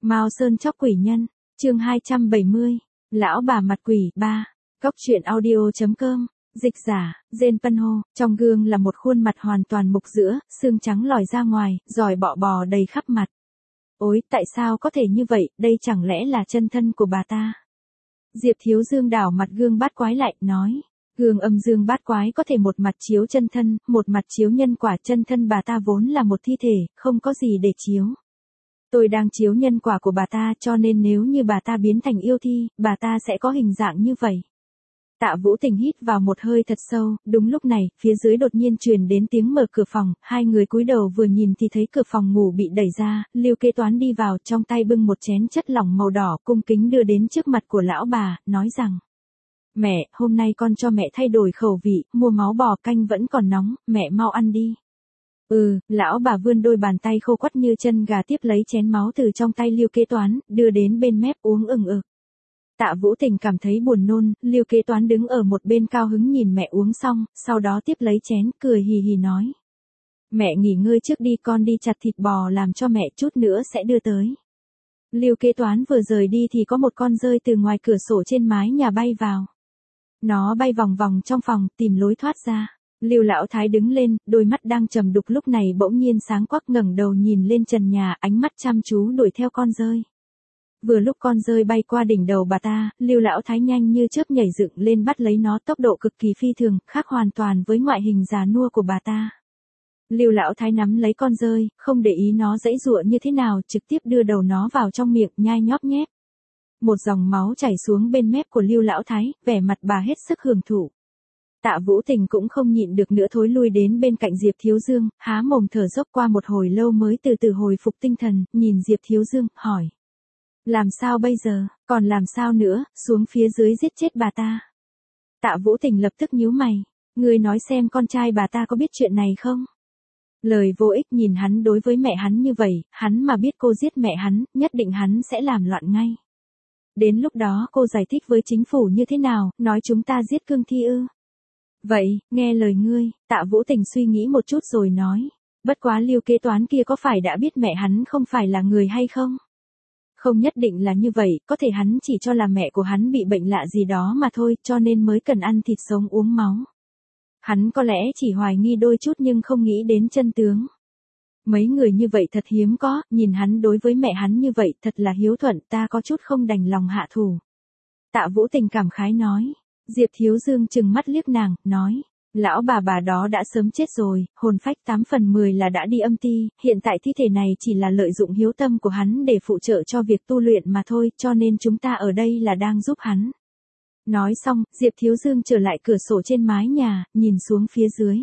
Mao Sơn chóc quỷ nhân, chương 270, lão bà mặt quỷ 3, Cóc truyện audio.com, dịch giả, Jane Penho, trong gương là một khuôn mặt hoàn toàn mục giữa, xương trắng lòi ra ngoài, giòi bọ bò đầy khắp mặt. Ôi, tại sao có thể như vậy, đây chẳng lẽ là chân thân của bà ta? Diệp Thiếu Dương đảo mặt gương bát quái lại, nói. Gương âm dương bát quái có thể một mặt chiếu chân thân, một mặt chiếu nhân quả. Chân thân bà ta vốn là một thi thể, không có gì để chiếu. Tôi đang chiếu nhân quả của bà ta, cho nên nếu như bà ta biến thành yêu thi, bà ta sẽ có hình dạng như vậy. Tạ Vũ Tình hít vào một hơi thật sâu, đúng lúc này, phía dưới đột nhiên truyền đến tiếng mở cửa phòng, hai người cúi đầu vừa nhìn thì thấy cửa phòng ngủ bị đẩy ra, Lưu Kế Toán đi vào, trong tay bưng một chén chất lỏng màu đỏ, cung kính đưa đến trước mặt của lão bà, nói rằng: "Mẹ, hôm nay con cho mẹ thay đổi khẩu vị, mua máu bò canh vẫn còn nóng, mẹ mau ăn đi." Lão bà vươn đôi bàn tay khô quắt như chân gà tiếp lấy chén máu từ trong tay Lưu Kế Toán, đưa đến bên mép uống ừng ực. Tạ Vũ Tình cảm thấy buồn nôn, Lưu Kế Toán đứng ở một bên cao hứng nhìn mẹ uống xong, sau đó tiếp lấy chén, cười hì hì nói: "Mẹ nghỉ ngơi trước đi, con đi chặt thịt bò làm cho mẹ, chút nữa sẽ đưa tới." Lưu Kế Toán vừa rời đi thì có một con dơi từ ngoài cửa sổ trên mái nhà bay vào. Nó bay vòng vòng trong phòng, tìm lối thoát ra. Lưu Lão Thái đứng lên, đôi mắt đang trầm đục lúc này bỗng nhiên sáng quắc, ngẩng đầu nhìn lên trần nhà, ánh mắt chăm chú đuổi theo con dơi. Vừa lúc con dơi bay qua đỉnh đầu bà ta, Lưu Lão Thái nhanh như chớp nhảy dựng lên bắt lấy nó, tốc độ cực kỳ phi thường, khác hoàn toàn với ngoại hình già nua của bà ta. Lưu Lão Thái nắm lấy con dơi, không để ý nó giãy giụa như thế nào, trực tiếp đưa đầu nó vào trong miệng, nhai nhóp nhép. Một dòng máu chảy xuống bên mép của Lưu Lão Thái, vẻ mặt bà hết sức hưởng thụ. Tạ Vũ Tình cũng không nhịn được nữa, thối lui đến bên cạnh Diệp Thiếu Dương, há mồm thở dốc, qua một hồi lâu mới từ từ hồi phục tinh thần, nhìn Diệp Thiếu Dương, hỏi: "Làm sao bây giờ, còn làm sao nữa, xuống phía dưới giết chết bà ta." Tạ Vũ Tình lập tức nhíu mày: "Ngươi nói xem con trai bà ta có biết chuyện này không?" Lời vô ích, nhìn hắn đối với mẹ hắn như vậy, hắn mà biết cô giết mẹ hắn, nhất định hắn sẽ làm loạn ngay. Đến lúc đó cô giải thích với chính phủ như thế nào, nói chúng ta giết cương thi ư? Vậy, nghe lời ngươi. Tạ Vũ Tình suy nghĩ một chút rồi nói: "Bất quá Lưu Kế Toán kia có phải đã biết mẹ hắn không phải là người hay không?" "Không nhất định là như vậy, có thể hắn chỉ cho là mẹ của hắn bị bệnh lạ gì đó mà thôi, cho nên mới cần ăn thịt sống uống máu. Hắn có lẽ chỉ hoài nghi đôi chút nhưng không nghĩ đến chân tướng. Mấy người như vậy thật hiếm có, nhìn hắn đối với mẹ hắn như vậy thật là hiếu thuận, ta có chút không đành lòng hạ thủ." Tạ Vũ Tình cảm khái nói. Diệp Thiếu Dương trừng mắt liếc nàng, nói: "Lão bà đó đã sớm chết rồi, hồn phách 8 phần 10 là đã đi âm ti, hiện tại thi thể này chỉ là lợi dụng hiếu tâm của hắn để phụ trợ cho việc tu luyện mà thôi, cho nên chúng ta ở đây là đang giúp hắn." Nói xong, Diệp Thiếu Dương trở lại cửa sổ trên mái nhà, nhìn xuống phía dưới.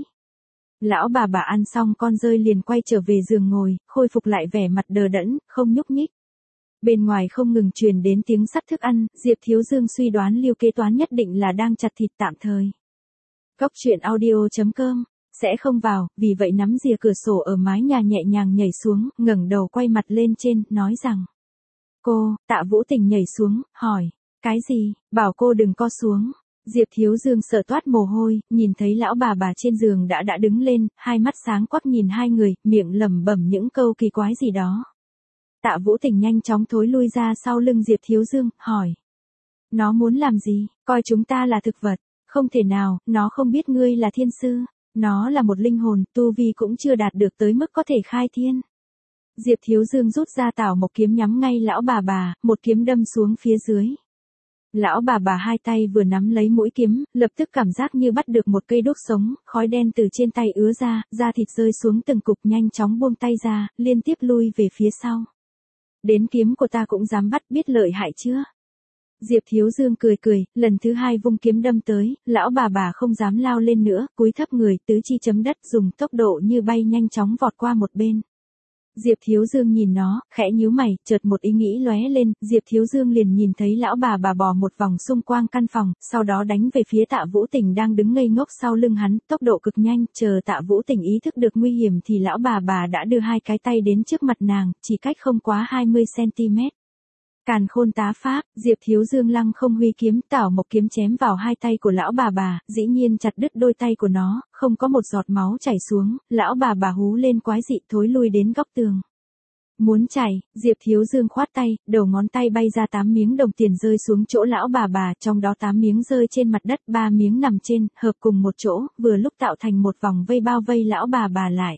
Lão bà ăn xong con dơi liền quay trở về giường ngồi, khôi phục lại vẻ mặt đờ đẫn, không nhúc nhích. Bên ngoài không ngừng truyền đến tiếng sắt thức ăn, Diệp Thiếu Dương suy đoán Lưu Kế Toán nhất định là đang chặt thịt tạm thời. Cóc truyện audio.com sẽ không vào, vì vậy nắm rìa cửa sổ ở mái nhà nhẹ nhàng nhảy xuống, ngẩng đầu quay mặt lên trên, nói rằng: "Cô." Tạ Vũ Tình nhảy xuống, hỏi: "Cái gì?" "Bảo cô đừng co xuống." Diệp Thiếu Dương sợ toát mồ hôi, nhìn thấy lão bà trên giường đã đứng lên, hai mắt sáng quắc nhìn hai người, miệng lẩm bẩm những câu kỳ quái gì đó. Tạ Vũ Tình nhanh chóng thối lui ra sau lưng Diệp Thiếu Dương, hỏi: "Nó muốn làm gì, coi chúng ta là thực vật?" "Không thể nào, nó không biết ngươi là thiên sư. Nó là một linh hồn, tu vi cũng chưa đạt được tới mức có thể khai thiên." Diệp Thiếu Dương rút ra tảo mộc kiếm nhắm ngay lão bà, một kiếm đâm xuống phía dưới. Lão bà hai tay vừa nắm lấy mũi kiếm, lập tức cảm giác như bắt được một cây đuốc sống, khói đen từ trên tay ứa ra, da thịt rơi xuống từng cục, nhanh chóng buông tay ra, liên tiếp lui về phía sau. "Đến kiếm của ta cũng dám bắt, biết lợi hại chưa?" Diệp Thiếu Dương cười, lần thứ hai vung kiếm đâm tới, lão bà không dám lao lên nữa, cúi thấp người, tứ chi chấm đất, dùng tốc độ như bay nhanh chóng vọt qua một bên. Diệp Thiếu Dương nhìn nó, khẽ nhíu mày, chợt một ý nghĩ lóe lên, Diệp Thiếu Dương liền nhìn thấy lão bà bò một vòng xung quanh căn phòng, sau đó đánh về phía Tạ Vũ Tình đang đứng ngây ngốc sau lưng hắn, tốc độ cực nhanh, chờ Tạ Vũ Tình ý thức được nguy hiểm thì lão bà đã đưa hai cái tay đến trước mặt nàng, chỉ cách không quá 20 cm. Càn khôn tá pháp, Diệp Thiếu Dương lăng không huy kiếm, tảo mộc kiếm chém vào hai tay của lão bà, dĩ nhiên chặt đứt đôi tay của nó, không có một giọt máu chảy xuống, lão bà hú lên quái dị thối lui đến góc tường. Muốn chạy, Diệp Thiếu Dương khoát tay, đầu ngón tay bay ra 8 miếng đồng tiền rơi xuống chỗ lão bà, trong đó 8 miếng rơi trên mặt đất, 3 miếng nằm trên, hợp cùng một chỗ, vừa lúc tạo thành một vòng vây bao vây lão bà lại.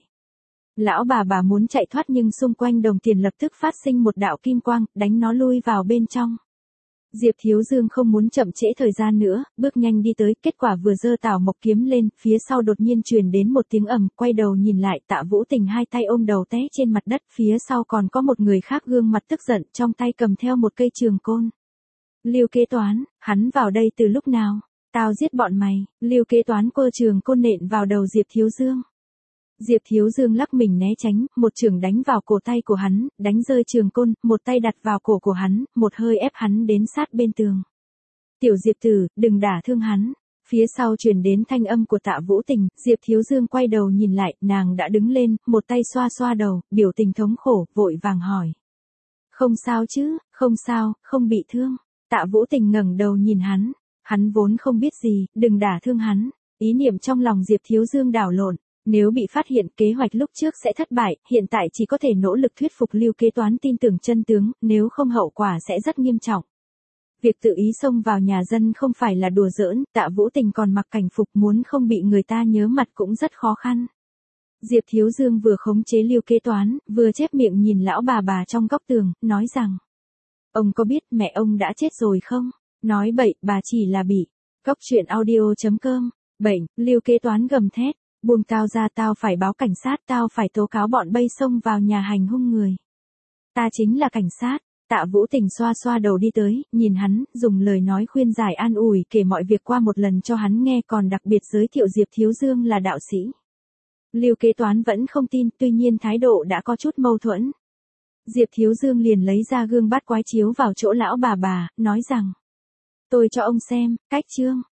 Lão bà muốn chạy thoát nhưng xung quanh đồng tiền lập tức phát sinh một đạo kim quang, đánh nó lui vào bên trong. Diệp Thiếu Dương không muốn chậm trễ thời gian nữa, bước nhanh đi tới, kết quả vừa giơ Tảo Mộc kiếm lên, phía sau đột nhiên truyền đến một tiếng ầm, quay đầu nhìn lại, Tạ Vũ Tình hai tay ôm đầu té trên mặt đất, phía sau còn có một người khác gương mặt tức giận, trong tay cầm theo một cây trường côn. Lưu Kế Toán, hắn vào đây từ lúc nào? Tao giết bọn mày. Lưu Kế Toán quơ trường côn nện vào đầu Diệp Thiếu Dương. Diệp Thiếu Dương lắc mình né tránh, một chưởng đánh vào cổ tay của hắn, đánh rơi trường côn, một tay đặt vào cổ của hắn, một hơi ép hắn đến sát bên tường. Tiểu Diệp tử, đừng đả thương hắn. Phía sau truyền đến thanh âm của Tạ Vũ Tình, Diệp Thiếu Dương quay đầu nhìn lại, nàng đã đứng lên, một tay xoa xoa đầu, biểu tình thống khổ, vội vàng hỏi. Không sao chứ, không sao, không bị thương. Tạ Vũ Tình ngẩng đầu nhìn hắn vốn không biết gì, đừng đả thương hắn. Ý niệm trong lòng Diệp Thiếu Dương đảo lộn. Nếu bị phát hiện kế hoạch lúc trước sẽ thất bại, hiện tại chỉ có thể nỗ lực thuyết phục Lưu Kế Toán tin tưởng chân tướng, nếu không hậu quả sẽ rất nghiêm trọng. Việc tự ý xông vào nhà dân không phải là đùa giỡn, Tạ Vũ Tình còn mặc cảnh phục muốn không bị người ta nhớ mặt cũng rất khó khăn. Diệp Thiếu Dương vừa khống chế Lưu Kế Toán, vừa chép miệng nhìn lão bà trong góc tường, nói rằng. Ông có biết mẹ ông đã chết rồi không? Nói bậy, bà chỉ là bị. Cóc truyện audio.com. Bệnh, Lưu Kế Toán gầm thét. Buông tao ra, tao phải báo cảnh sát, tao phải tố cáo bọn bay xông vào nhà hành hung người. Ta chính là cảnh sát. Tạ Vũ Tình xoa xoa đầu đi tới, nhìn hắn, dùng lời nói khuyên giải an ủi kể mọi việc qua một lần cho hắn nghe, còn đặc biệt giới thiệu Diệp Thiếu Dương là đạo sĩ. Lưu Kế Toán vẫn không tin, tuy nhiên thái độ đã có chút mâu thuẫn. Diệp Thiếu Dương liền lấy ra gương bát quái chiếu vào chỗ lão bà, nói rằng. Tôi cho ông xem, cách chương.